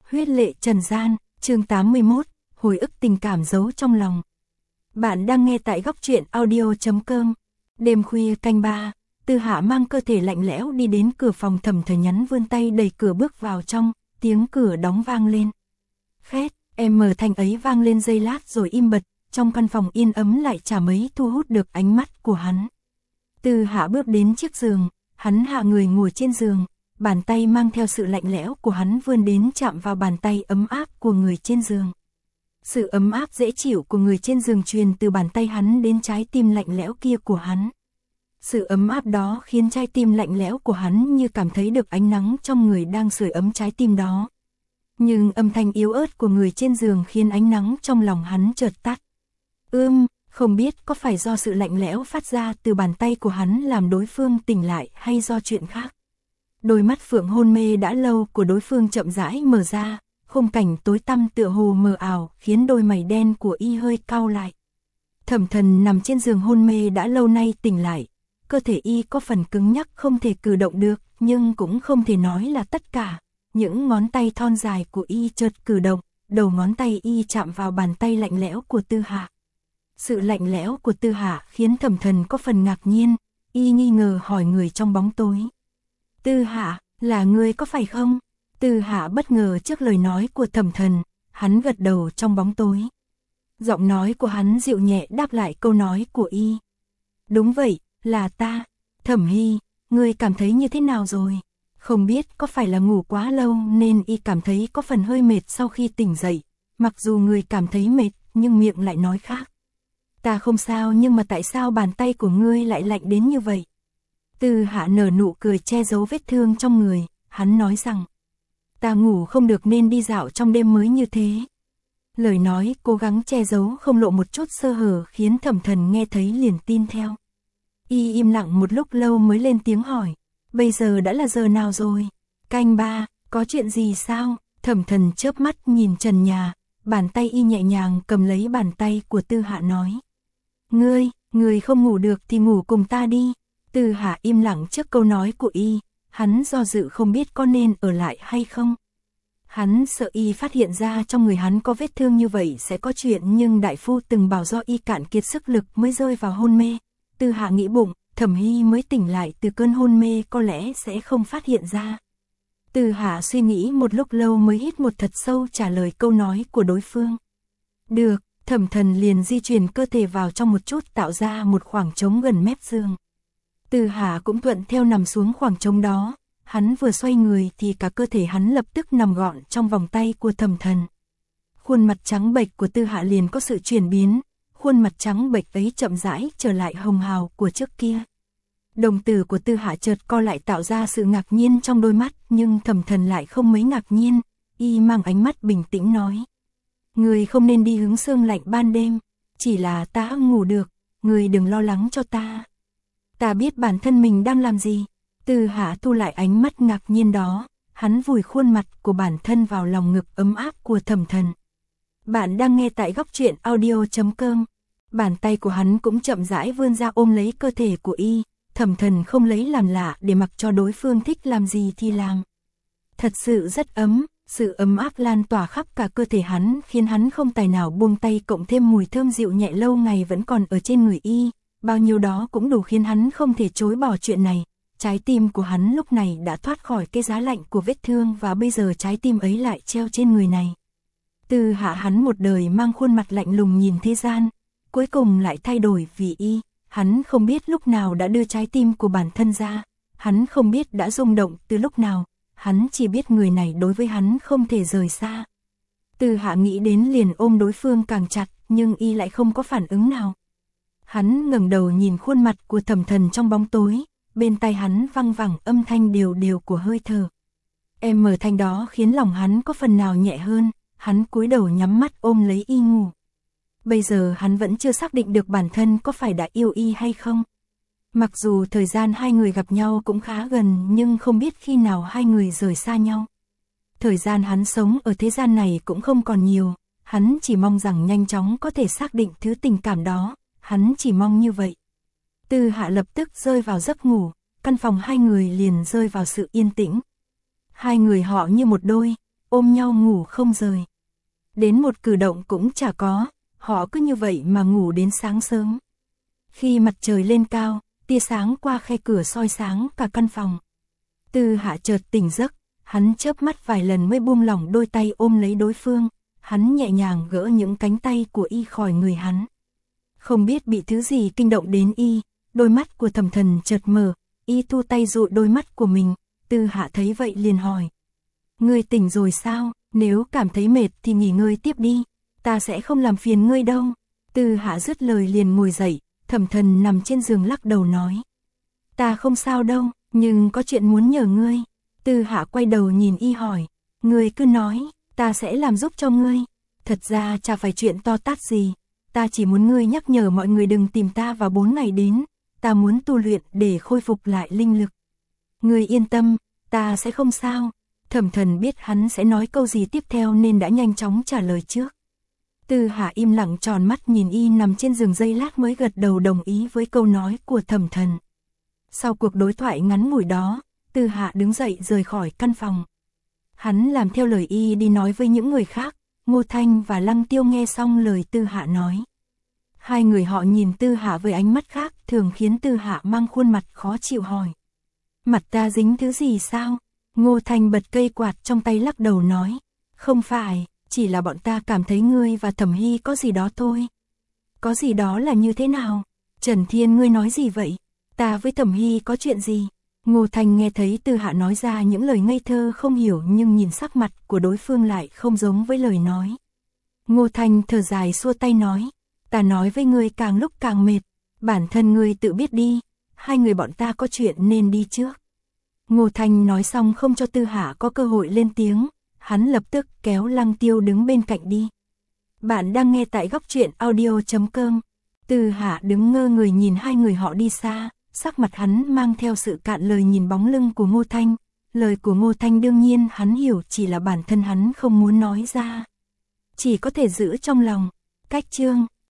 Huyết lệ trần gian, chương 81, hồi ức tình cảm giấu trong lòng. Bạn đang nghe tại góc truyện audio.com. Đêm khuya canh 3, Tư Hạ mang cơ thể lạnh lẽo đi đến cửa phòng Thẩm Thời Nhắn vươn tay đẩy cửa bước vào trong, tiếng cửa đóng vang lên. Khét, mở thanh ấy vang lên giây lát rồi im bặt, trong căn phòng yên ấm lại chả mấy thu hút được ánh mắt của hắn. Tư Hạ bước đến chiếc giường, hắn hạ người ngồi trên giường. Bàn tay mang theo sự lạnh lẽo của hắn vươn đến chạm vào bàn tay ấm áp của người trên giường. Sự ấm áp dễ chịu của người trên giường truyền từ bàn tay hắn đến trái tim lạnh lẽo kia của hắn. Sự ấm áp đó khiến trái tim lạnh lẽo của hắn như cảm thấy được ánh nắng trong người đang sưởi ấm trái tim đó. Nhưng âm thanh yếu ớt của người trên giường khiến ánh nắng trong lòng hắn chợt tắt. Không biết có phải do sự lạnh lẽo phát ra từ bàn tay của hắn làm đối phương tỉnh lại hay do chuyện khác. Đôi mắt phượng hôn mê đã lâu của đối phương chậm rãi mở ra, khung cảnh tối tăm tựa hồ mờ ảo khiến đôi mày đen của y hơi cau lại. Thẩm Thần nằm trên giường hôn mê đã lâu nay tỉnh lại, cơ thể y có phần cứng nhắc không thể cử động được, nhưng cũng không thể nói là tất cả. Những ngón tay thon dài của y chợt cử động, đầu ngón tay y chạm vào bàn tay lạnh lẽo của Tư Hạ. Sự lạnh lẽo của Tư Hạ khiến Thẩm Thần có phần ngạc nhiên, y nghi ngờ hỏi người trong bóng tối. Tư Hạ, là ngươi có phải không? Tư Hạ bất ngờ trước lời nói của Thẩm Thần, hắn gật đầu trong bóng tối. Giọng nói của hắn dịu nhẹ đáp lại câu nói của y. Đúng vậy, là ta. Thẩm Hy, ngươi cảm thấy như thế nào rồi? Không biết có phải là ngủ quá lâu nên y cảm thấy có phần hơi mệt sau khi tỉnh dậy. Mặc dù người cảm thấy mệt nhưng miệng lại nói khác. Ta không sao, nhưng mà tại sao bàn tay của ngươi lại lạnh đến như vậy? Tư Hạ nở nụ cười che giấu vết thương trong người, hắn nói rằng, ta ngủ không được nên đi dạo trong đêm mới như thế. Lời nói cố gắng che giấu không lộ một chút sơ hở khiến Thẩm Thần nghe thấy liền tin theo. Y im lặng một lúc lâu mới lên tiếng hỏi, bây giờ đã là giờ nào rồi? Canh 3, có chuyện gì sao? Thẩm Thần chớp mắt nhìn trần nhà, bàn tay y nhẹ nhàng cầm lấy bàn tay của Tư Hạ nói. Ngươi không ngủ được thì ngủ cùng ta đi. Tư Hạ im lặng trước câu nói của y, hắn do dự không biết có nên ở lại hay không. Hắn sợ y phát hiện ra trong người hắn có vết thương như vậy sẽ có chuyện, nhưng đại phu từng bảo do y cạn kiệt sức lực mới rơi vào hôn mê. Tư Hạ nghĩ bụng, Thẩm Hy mới tỉnh lại từ cơn hôn mê có lẽ sẽ không phát hiện ra. Tư Hạ suy nghĩ một lúc lâu mới hít một thật sâu trả lời câu nói của đối phương. Được, Thẩm Thần liền di chuyển cơ thể vào trong một chút tạo ra một khoảng trống gần mép giường. Tư Hạ cũng thuận theo nằm xuống khoảng trống đó, hắn vừa xoay người thì cả cơ thể hắn lập tức nằm gọn trong vòng tay của Thẩm Thần. Khuôn mặt trắng bệch của Tư Hạ liền có sự chuyển biến, khuôn mặt trắng bệch ấy chậm rãi trở lại hồng hào của trước kia. Đồng tử của Tư Hạ chợt co lại tạo ra sự ngạc nhiên trong đôi mắt, nhưng Thẩm Thần lại không mấy ngạc nhiên, y mang ánh mắt bình tĩnh nói. Người không nên đi hứng sương lạnh ban đêm, chỉ là ta ngủ được, người đừng lo lắng cho ta. Ta biết bản thân mình đang làm gì. Tư Hạ thu lại ánh mắt ngạc nhiên đó, hắn vùi khuôn mặt của bản thân vào lòng ngực ấm áp của Thẩm Thần. Bạn đang nghe tại góc truyện audio.com. Bàn tay của hắn cũng chậm rãi vươn ra ôm lấy cơ thể của y, Thẩm Thần không lấy làm lạ để mặc cho đối phương thích làm gì thì làm. Thật sự rất ấm, sự ấm áp lan tỏa khắp cả cơ thể hắn khiến hắn không tài nào buông tay, cộng thêm mùi thơm dịu nhẹ lâu ngày vẫn còn ở trên người y. Bao nhiêu đó cũng đủ khiến hắn không thể chối bỏ chuyện này. Trái tim của hắn lúc này đã thoát khỏi cái giá lạnh của vết thương và bây giờ trái tim ấy lại treo trên người này. Tư Hạ hắn một đời mang khuôn mặt lạnh lùng nhìn thế gian, cuối cùng lại thay đổi vì y. Hắn không biết lúc nào đã đưa trái tim của bản thân ra, hắn không biết đã rung động từ lúc nào, hắn chỉ biết người này đối với hắn không thể rời xa. Tư Hạ nghĩ đến liền ôm đối phương càng chặt, nhưng y lại không có phản ứng nào. Hắn ngẩng đầu nhìn khuôn mặt của Thẩm Thần trong bóng tối, bên tai hắn văng vẳng âm thanh đều đều của hơi thở. Mở thanh đó khiến lòng hắn có phần nào nhẹ hơn, hắn cúi đầu nhắm mắt ôm lấy y ngủ. Bây giờ hắn vẫn chưa xác định được bản thân có phải đã yêu y hay không. Mặc dù thời gian hai người gặp nhau cũng khá gần, nhưng không biết khi nào hai người rời xa nhau. Thời gian hắn sống ở thế gian này cũng không còn nhiều, hắn chỉ mong rằng nhanh chóng có thể xác định thứ tình cảm đó, hắn chỉ mong như vậy. Tư Hạ lập tức rơi vào giấc ngủ, căn phòng hai người liền rơi vào sự yên tĩnh. Hai người họ như một đôi, ôm nhau ngủ không rời. Đến một cử động cũng chả có, họ cứ như vậy mà ngủ đến sáng sớm. Khi mặt trời lên cao, tia sáng qua khe cửa soi sáng cả căn phòng. Tư Hạ chợt tỉnh giấc, hắn chớp mắt vài lần mới buông lỏng đôi tay ôm lấy đối phương, hắn nhẹ nhàng gỡ những cánh tay của y khỏi người hắn. Không biết bị thứ gì kinh động đến y, đôi mắt của Thẩm Thần chợt mở, y thu tay dụi đôi mắt của mình, Tư Hạ thấy vậy liền hỏi. Ngươi tỉnh rồi sao, nếu cảm thấy mệt thì nghỉ ngơi tiếp đi, ta sẽ không làm phiền ngươi đâu. Tư Hạ dứt lời liền ngồi dậy, Thẩm Thần nằm trên giường lắc đầu nói. Ta không sao đâu, nhưng có chuyện muốn nhờ ngươi. Tư Hạ quay đầu nhìn y hỏi, ngươi cứ nói, ta sẽ làm giúp cho ngươi. Thật ra chả phải chuyện to tát gì, ta chỉ muốn ngươi nhắc nhở mọi người đừng tìm ta vào 4 ngày đến, ta muốn tu luyện để khôi phục lại linh lực. Ngươi yên tâm, ta sẽ không sao. Thẩm Thần biết hắn sẽ nói câu gì tiếp theo nên đã nhanh chóng trả lời trước. Tư Hạ im lặng tròn mắt nhìn y nằm trên giường giây lát mới gật đầu đồng ý với câu nói của Thẩm Thần. Sau cuộc đối thoại ngắn ngủi đó, Tư Hạ đứng dậy rời khỏi căn phòng. Hắn làm theo lời y đi nói với những người khác, Ngô Thanh và Lăng Tiêu nghe xong lời Tư Hạ nói. Hai người họ nhìn Tư Hạ với ánh mắt khác thường khiến Tư Hạ mang khuôn mặt khó chịu hỏi. Mặt ta dính thứ gì sao? Ngô Thanh bật cây quạt trong tay lắc đầu nói. Không phải, chỉ là bọn ta cảm thấy ngươi và Thẩm Hy có gì đó thôi. Có gì đó là như thế nào? Trần Thiên ngươi nói gì vậy? Ta với Thẩm Hy có chuyện gì? Ngô Thanh nghe thấy Tư Hạ nói ra những lời ngây thơ không hiểu nhưng nhìn sắc mặt của đối phương lại không giống với lời nói. Ngô Thanh thở dài xua tay nói. Ta nói với ngươi càng lúc càng mệt, bản thân ngươi tự biết đi, hai người bọn ta có chuyện nên đi trước. Ngô Thanh nói xong không cho Tư Hạ có cơ hội lên tiếng, hắn lập tức kéo Lăng Tiêu đứng bên cạnh đi. Bạn đang nghe tại góc truyện audio.com. Tư Hạ đứng ngơ người nhìn hai người họ đi xa, sắc mặt hắn mang theo sự cạn lời nhìn bóng lưng của Ngô Thanh. Lời của Ngô Thanh đương nhiên hắn hiểu chỉ là bản thân hắn không muốn nói ra, chỉ có thể giữ trong lòng. Cách chương